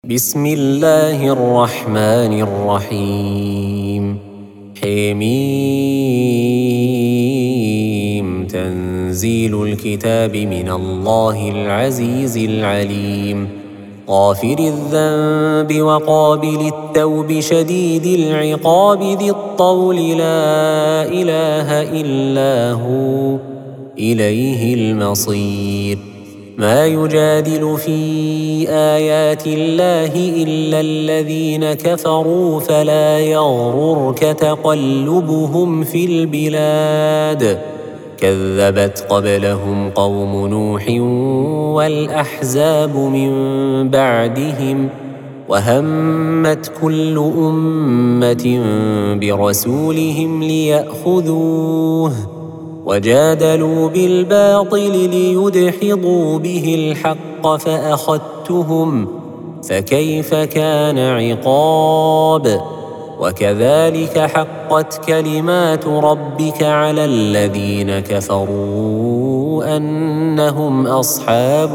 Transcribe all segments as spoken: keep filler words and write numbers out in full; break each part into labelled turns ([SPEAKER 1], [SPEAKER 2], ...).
[SPEAKER 1] بسم الله الرحمن الرحيم. حميم. تنزيل الكتاب من الله العزيز العليم. غافر الذنب وقابل التوب شديد العقاب ذي الطول لا إله إلا هو إليه المصير. ما يجادل في آيات الله إلا الذين كفروا فلا يغررك تقلبهم في البلاد. كذبت قبلهم قوم نوح والأحزاب من بعدهم وهمت كل أمة برسولهم ليأخذوه وجادلوا بالباطل ليدحضوا به الحق فأخذتهم فكيف كان عقاب. وكذلك حقت كلمات ربك على الذين كفروا أنهم أصحاب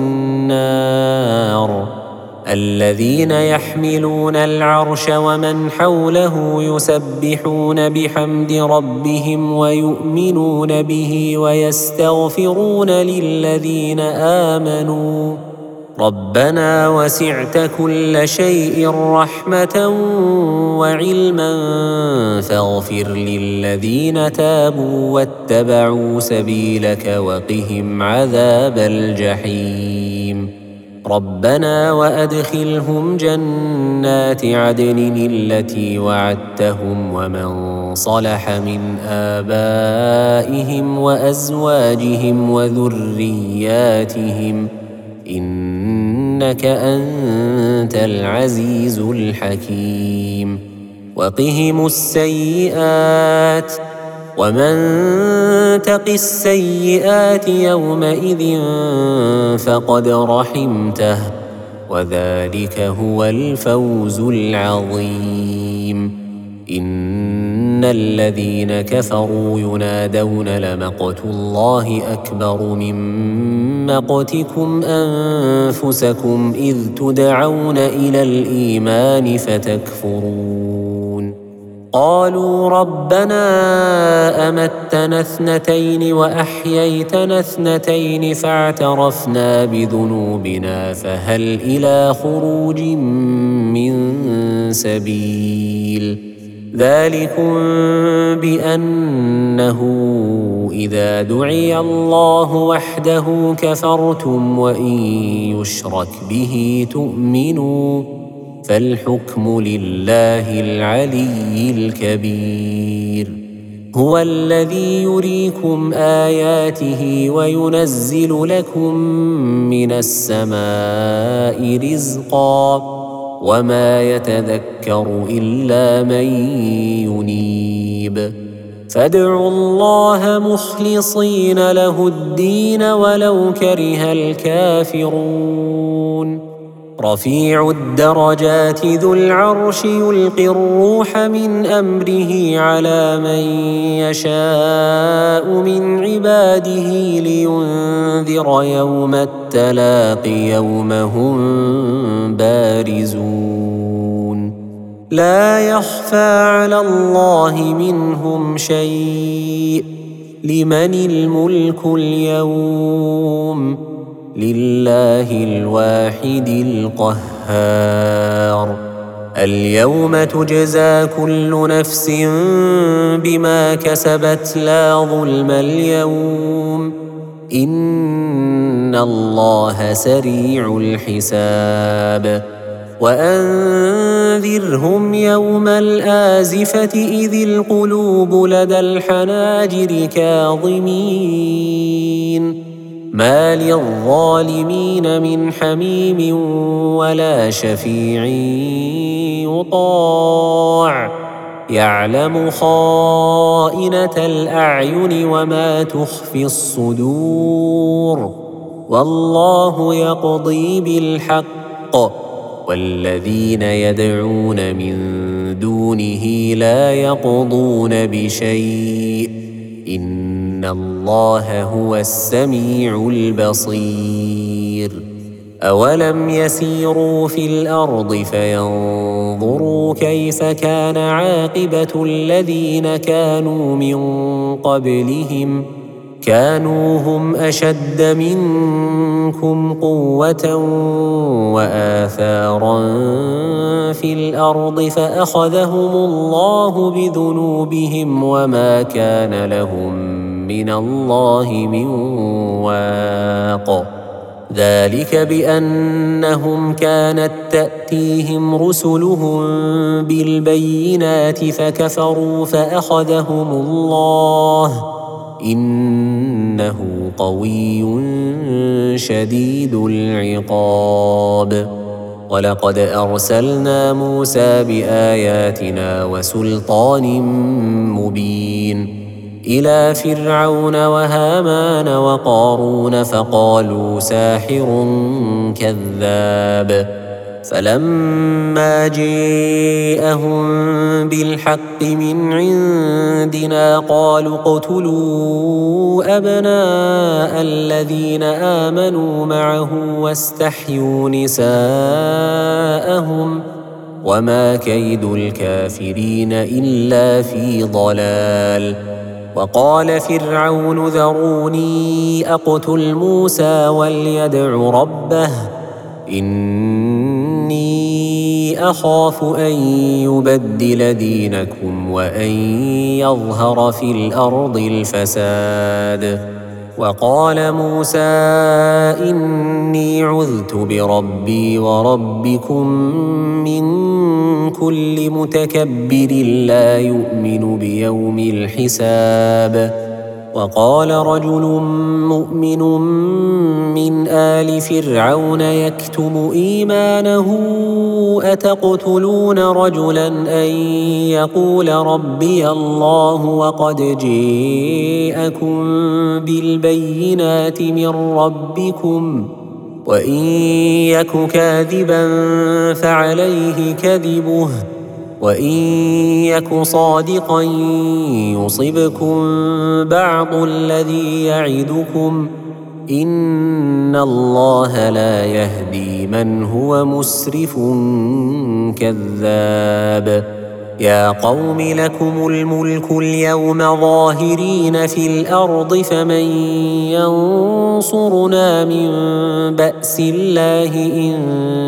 [SPEAKER 1] النار. الذين يحملون العرش ومن حوله يسبحون بحمد ربهم ويؤمنون به ويستغفرون للذين آمنوا ربنا وسعت كل شيء رحمة وعلما فاغفر للذين تابوا واتبعوا سبيلك وقهم عذاب الجحيم. ربنا وأدخلهم جنات عدن التي وعدتهم ومن صلح من آبائهم وأزواجهم وذرياتهم إنك أنت العزيز الحكيم. وقهم السيئات ومن تق السيئات يومئذ فقد رحمته وذلك هو الفوز العظيم. إن الذين كفروا ينادون لمقت الله أكبر من مقتكم أنفسكم إذ تدعون إلى الإيمان فتكفرون. قالوا ربنا أمتنا اثنتين وأحييتنا اثنتين فاعترفنا بذنوبنا فهل إلى خروج من سبيل. ذلكم بأنه إذا دعي الله وحده كفرتم وإن يشرك به تؤمنوا فالحكم لله العلي الكبير. هو الذي يريكم آياته وينزل لكم من السماء رزقا وما يتذكر إلا من ينيب. فادعوا الله مخلصين له الدين ولو كره الكافرون. رفيع الدرجات ذو العرش يلقي الروح من أمره على من يشاء من عباده لينذر يوم التلاق يوم هم بارزون. لا يخفى على الله منهم شيء. لمن الملك اليوم؟ لله الواحد القهار. اليوم تجزى كل نفس بما كسبت لا ظلم اليوم إن الله سريع الحساب. وأنذرهم يوم الآزفة إذ القلوب لدى الحناجر كاظمين ما للظالمين من حميم ولا شفيع يطاع يعلم خائنة الأعين وما تخفي الصدور والله يقضي بالحق والذين يدعون من دونه لا يقضون بشيء إن الله هو السميع البصير. أولم يسيروا في الأرض فينظروا كيف كان عاقبة الذين كانوا من قبلهم كانوا هم أشد منكم قوة وآثارا في الأرض فأخذهم الله بذنوبهم وما كان لهم من الله من واق ذلك بأنهم كانت تأتيهم رسلهم بالبينات فكفروا فأخذهم الله إنه قوي شديد العقاب ولقد أرسلنا موسى بآياتنا وسلطان مبين إلى فرعون وهامان وقارون فقالوا ساحر كذاب فلما جاءهم بالحق من عندنا قالوا اقتلوا أبناء الذين آمنوا معه واستحيوا نساءهم وما كيد الكافرين إلا في ضلال وقال فرعون ذروني أقتل موسى وليدع ربه إني أخاف أن يبدل دينكم وأن يظهر في الأرض الفساد وقال موسى إني عذت بربي وربكم من كل متكبر لا يؤمن بيوم الحساب وقال رجل مؤمن من آل فرعون يكتم إيمانه أتقتلون رجلا أن يقول ربي الله وقد جاءكم بالبينات من ربكم وإن يك كاذبا فعليه كذبه وإن يك صادقا يصبكم بعض الذي يعدكم إن الله لا يهدي من هو مسرف كذاب يا قوم لكم الملك اليوم ظاهرين في الأرض فمن ينصرنا من بأس الله إن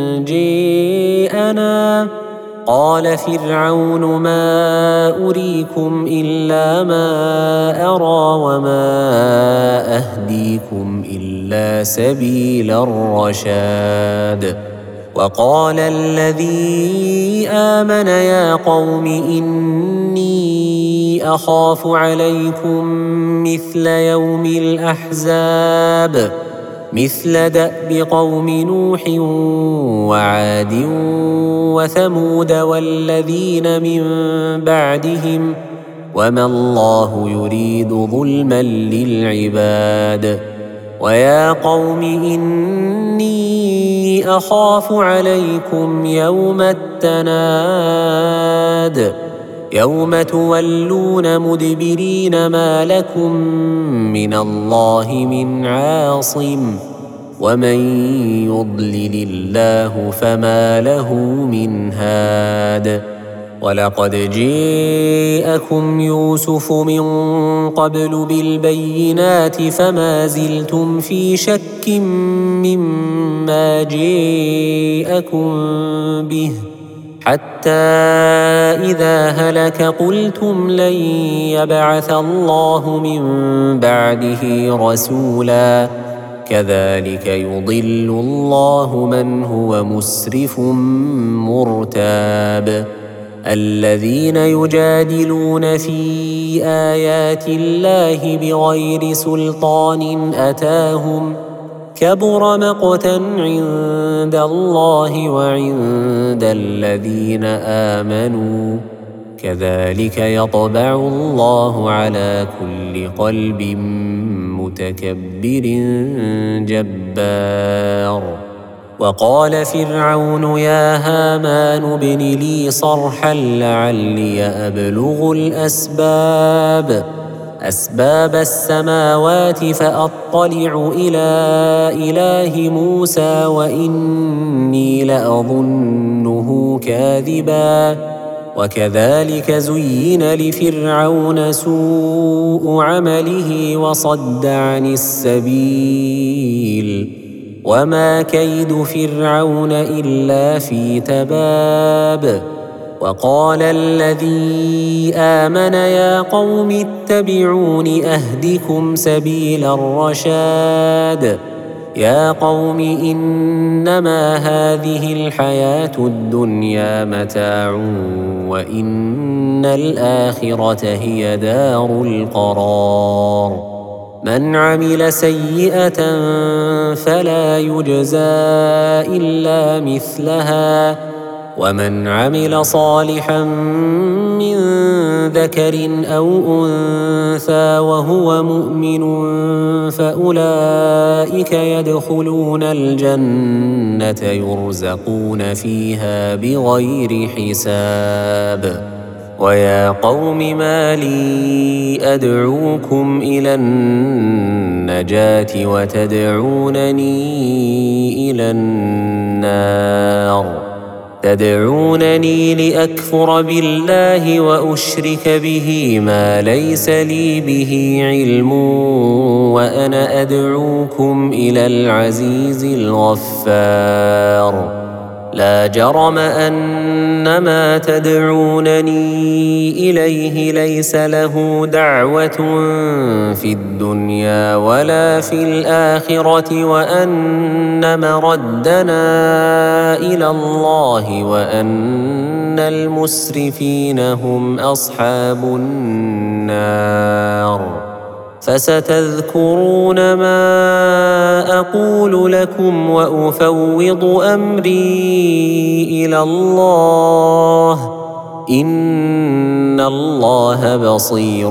[SPEAKER 1] جاءنا قال فرعون ما أريكم إلا ما أرى وما أهديكم إلا سبيل الرشاد وقال الذي آمن يا قوم إني أخاف عليكم مثل يوم الأحزاب مثل دأب قوم نوح وعاد وثمود والذين من بعدهم وما الله يريد ظلما للعباد ويا قوم إني أخاف عليكم يوم التناد يوم تولون مدبرين ما لكم من الله من عاصم ومن يضلل الله فما له من هاد ولقد جاءكم يوسف من قبل بالبينات فما زلتم في شك مما جاءكم به حتى إذا هلك قلتم لن يبعث الله من بعده رسولا كذلك يضل الله من هو مسرف مرتاب الذين يجادلون في آيات الله بغير سلطان أتاهم كبر مقتا عند الله وعند الذين آمنوا كذلك يطبع الله على كل قلب متكبر جبار وقال فرعون يا هامان ابن لي صرحا لعلي أبلغ الأسباب أسباب السماوات فأطلع إلى إله موسى وإني لأظنه كاذبا. وكذلك زين لفرعون سوء عمله وصد عن السبيل وما كيد فرعون إلا في تباب. وقال الذي آمن يا قوم اتبعون أهدكم سبيل الرشاد. يا قوم إنما هذه الحياة الدنيا متاع وإن الآخرة هي دار القرار. من عمل سيئة فلا يجزى إلا مثلها ومن عمل صالحا من ذكر أو أنثى وهو مؤمن فأولئك يدخلون الجنة يرزقون فيها بغير حساب. ويا قوم ما لي أدعوكم إلى النجاة وتدعونني إلى النار. تدعونني لأكفر بالله وأشرك به ما ليس لي به علم وأنا أدعوكم إلى العزيز الغفار. لا جرم أن ما تدعونني إليه ليس له دعوة في الدنيا ولا في الآخرة وأن مردنا إلى الله وأن المسرفين هم أصحاب النار. فستذكرون ما أقول لكم وأفوض أمري إلى الله إن الله بصير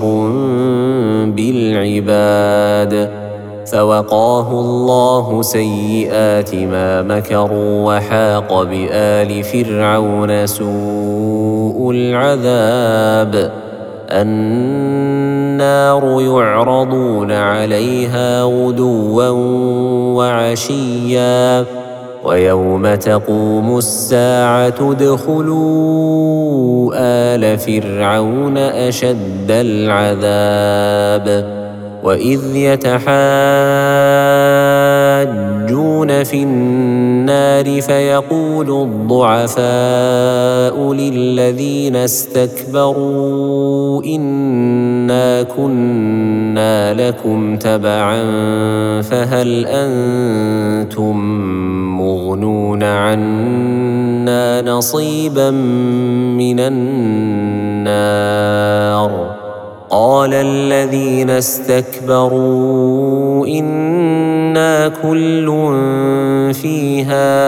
[SPEAKER 1] بالعباد. فوقاه الله سيئات ما مكروا وحاق بآل فرعون سوء العذاب. النار يعرضون عليها غدوا وعشيا ويوم تقوم الساعة ادخلوا آل فرعون أشد العذاب. وإذ يتحاجون في النار فيقول الضعفاء للذين استكبروا إنا كنا لكم تبعا فهل أنتم مغنون عنا نصيبا من النار. قال الذين استكبروا إنا كل فيها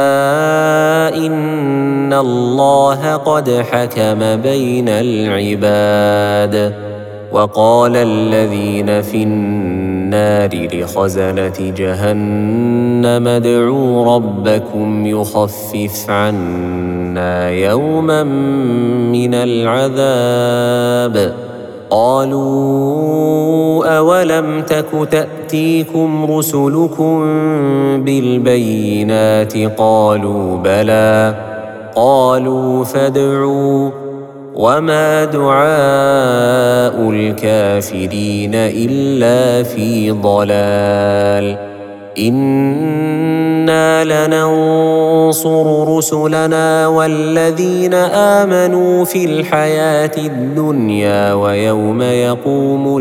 [SPEAKER 1] إن الله قد حكم بين العباد. وقال الذين في النار لخزنة جهنم ادعوا ربكم يخفف عنا يوما من العذاب. قالوا أولم تك تأتيكم رسلكم بالبينات قالوا بلى قالوا فادعوا وما دعاء الكافرين إلا في ضلال. إنا لننصر رسلنا والذين آمنوا في الحياة الدنيا ويوم يقوم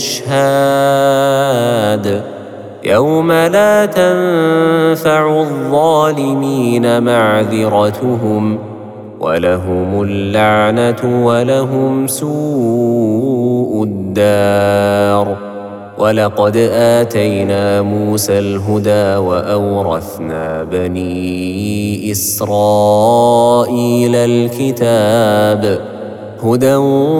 [SPEAKER 1] الأشهاد يوم لا تنفع الظالمين معذرتهم ولهم اللعنة ولهم سوء الدار. ولقد آتينا موسى الهدى وأورثنا بني إسرائيل الكتاب هدى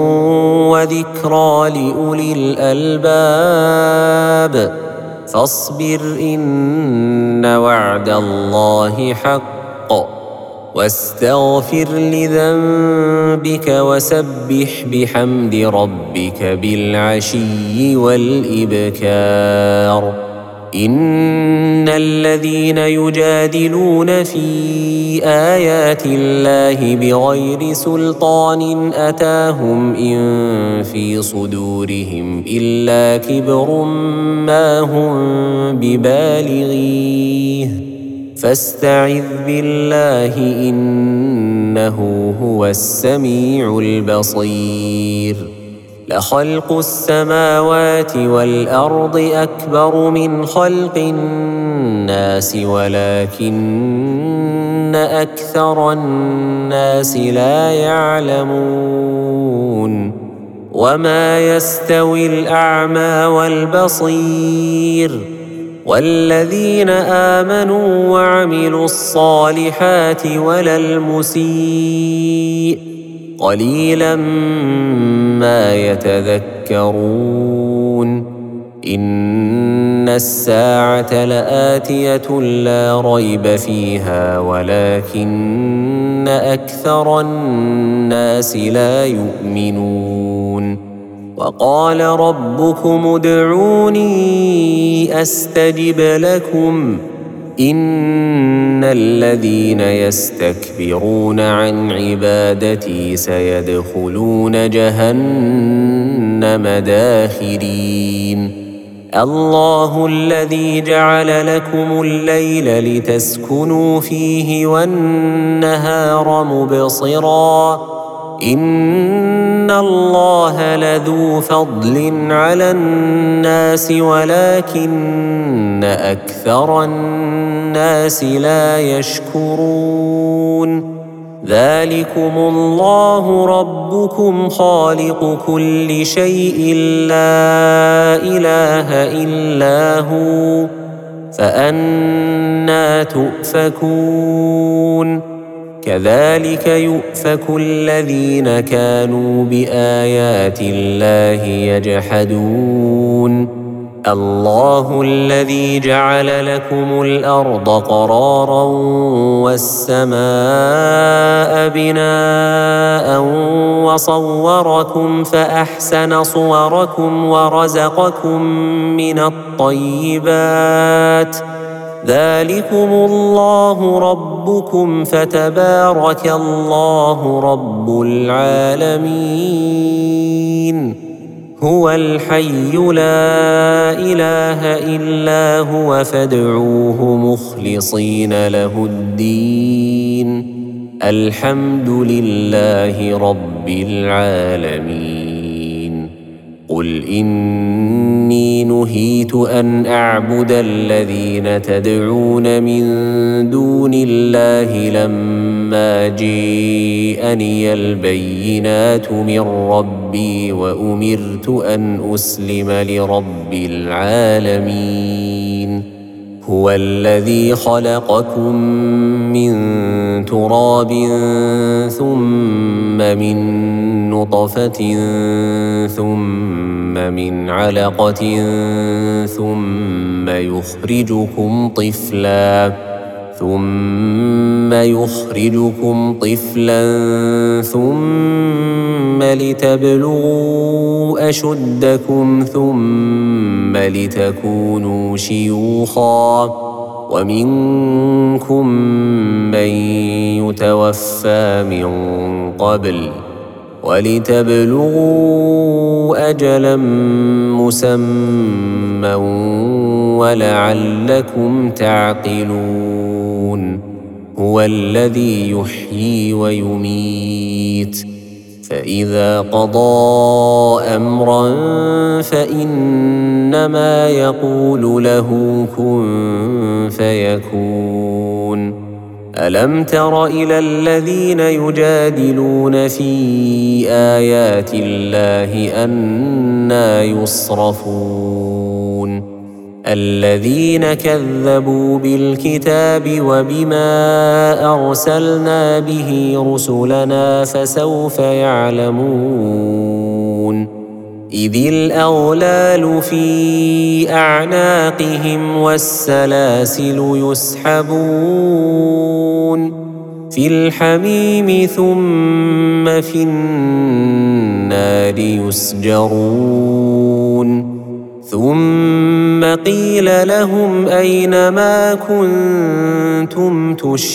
[SPEAKER 1] وذكرى لأولي الألباب. فاصبر إن وعد الله حق واستغفر لذنبك وسبح بحمد ربك بالعشي والإبكار إن الذين يجادلون في آيات الله بغير سلطان أتاهم إن في صدورهم إلا كبر ما هم ببالغيه فاستعذ بالله إنه هو السميع البصير لخلق السماوات والأرض أكبر من خلق الناس ولكن أكثر الناس لا يعلمون وما يستوي الأعمى والبصير والذين آمنوا وعملوا الصالحات ولا المسيء قليلا ما يتذكرون إن الساعة لآتية لا ريب فيها ولكن أكثر الناس لا يؤمنون وقال ربكم ادعوني أستجب لكم إن الذين يستكبرون عن عبادتي سيدخلون جهنم داخرين الله الذي جعل لكم الليل لتسكنوا فيه والنهار مبصراً إن الله لذو فضل على الناس ولكن أكثر الناس لا يشكرون ذلكم الله ربكم خالق كل شيء لا إله إلا هو فأنى تؤفكون كذلك يؤفك الذين كانوا بآيات الله يجحدون الله الذي جعل لكم الأرض قرارا والسماء بناء وصوركم فأحسن صوركم ورزقكم من الطيبات ذلكم الله ربكم فتبارك الله رب العالمين هو الحي لا إله إلا هو فادعوه مخلصين له الدين الحمد لله رب العالمين قل إني نهيت أن أعبد الذين تدعون من دون الله لما جاءني البينات من ربي وأمرت أن أسلم لرب العالمين هو الذي خلقكم من تراب ثم من نطفة ثم من علقة ثم يخرجكم طفلا ثم يخرجكم طفلا ثم لتبلغوا أشدكم ثم لتكونوا شيوخا ومنكم من يتوفى من قبل ولتبلغوا أجلا مسمى ولعلكم تعقلون هو الذي يحيي ويميت فإذا قضى أمرا فإنما يقول له كن فيكون ألم تر إلى الذين يجادلون في آيات الله أنى يصرفون الذين كذبوا بالكتاب وبما أرسلنا به رسلنا فسوف يعلمون إذ الأغلال في أعناقهم والسلاسل يسحبون في الحميم ثم في النار يسجرون ثم قيل لهم أين ما كنتم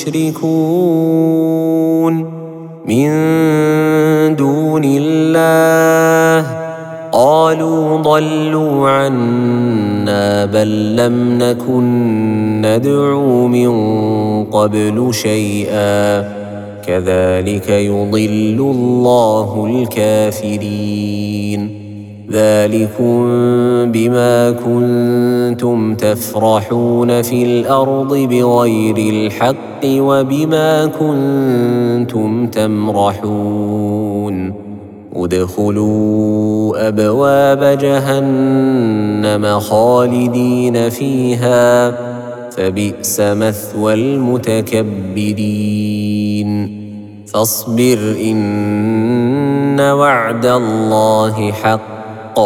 [SPEAKER 1] تشركون من دون الله قالوا ضلوا عنا بل لم نكن ندعو من قبل شيئا كذلك يضل الله الكافرين ذلكم بما كنتم تفرحون في الأرض بغير الحق وبما كنتم تمرحون ادخلوا أبواب جهنم خالدين فيها فبئس مثوى المتكبرين فاصبر إن وعد الله حق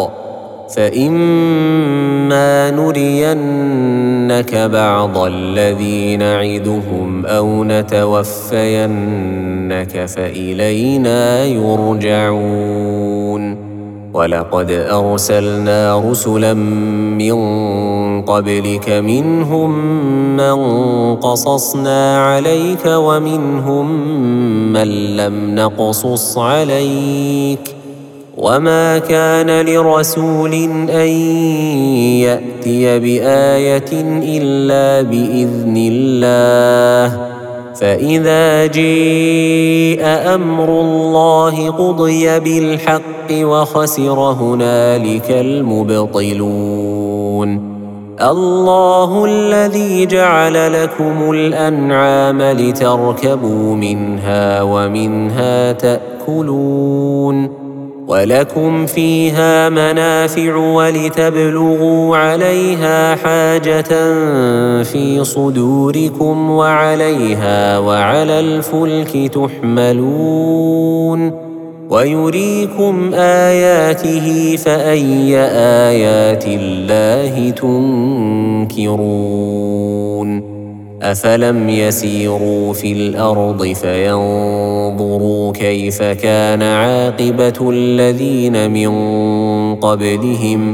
[SPEAKER 1] فإما نرينك بعض الذي نعدهم أو نتوفينك فإلينا يرجعون ولقد أرسلنا رسلا من قبلك منهم من قصصنا عليك ومنهم من لم نقصص عليك وما كان لرسول أن يأتي بآية إلا بإذن الله فإذا جاء أمر الله قضي بالحق وخسر هنالك المبطلون الله الذي جعل لكم الأنعام لتركبوا منها ومنها تأكلون ولكم فيها منافع ولتبلغوا عليها حاجة في صدوركم وعليها وعلى الفلك تحملون ويريكم آياته فأي آيات الله تنكرون أفلم يسيروا في الأرض فينظروا كيف كان عاقبة الذين من قبلهم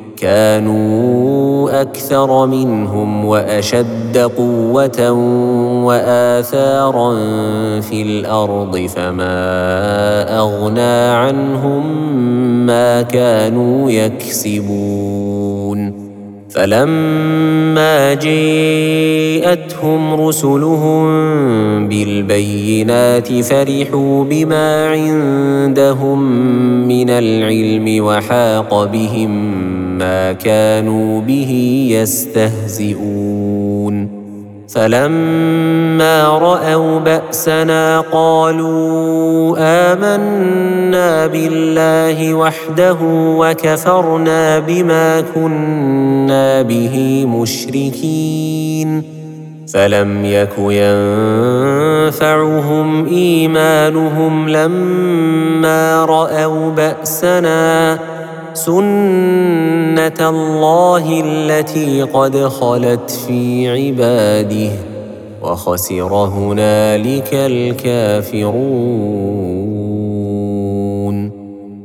[SPEAKER 1] كانوا أكثر منهم وأشد قوة وآثارا في الأرض فما أغنى عنهم ما كانوا يكسبون فلما جاءتهم رسلهم بالبينات فرحوا بما عندهم من العلم وحاق بهم ما كانوا به يستهزئون فلما رأوا بأسنا قالوا آمنا بالله وحده وكفرنا بما كنا به مشركين فلم يك ينفعهم إيمانهم لما رأوا بأسنا سنة الله التي قد خلت في عباده وخسر هنالك الكافرون.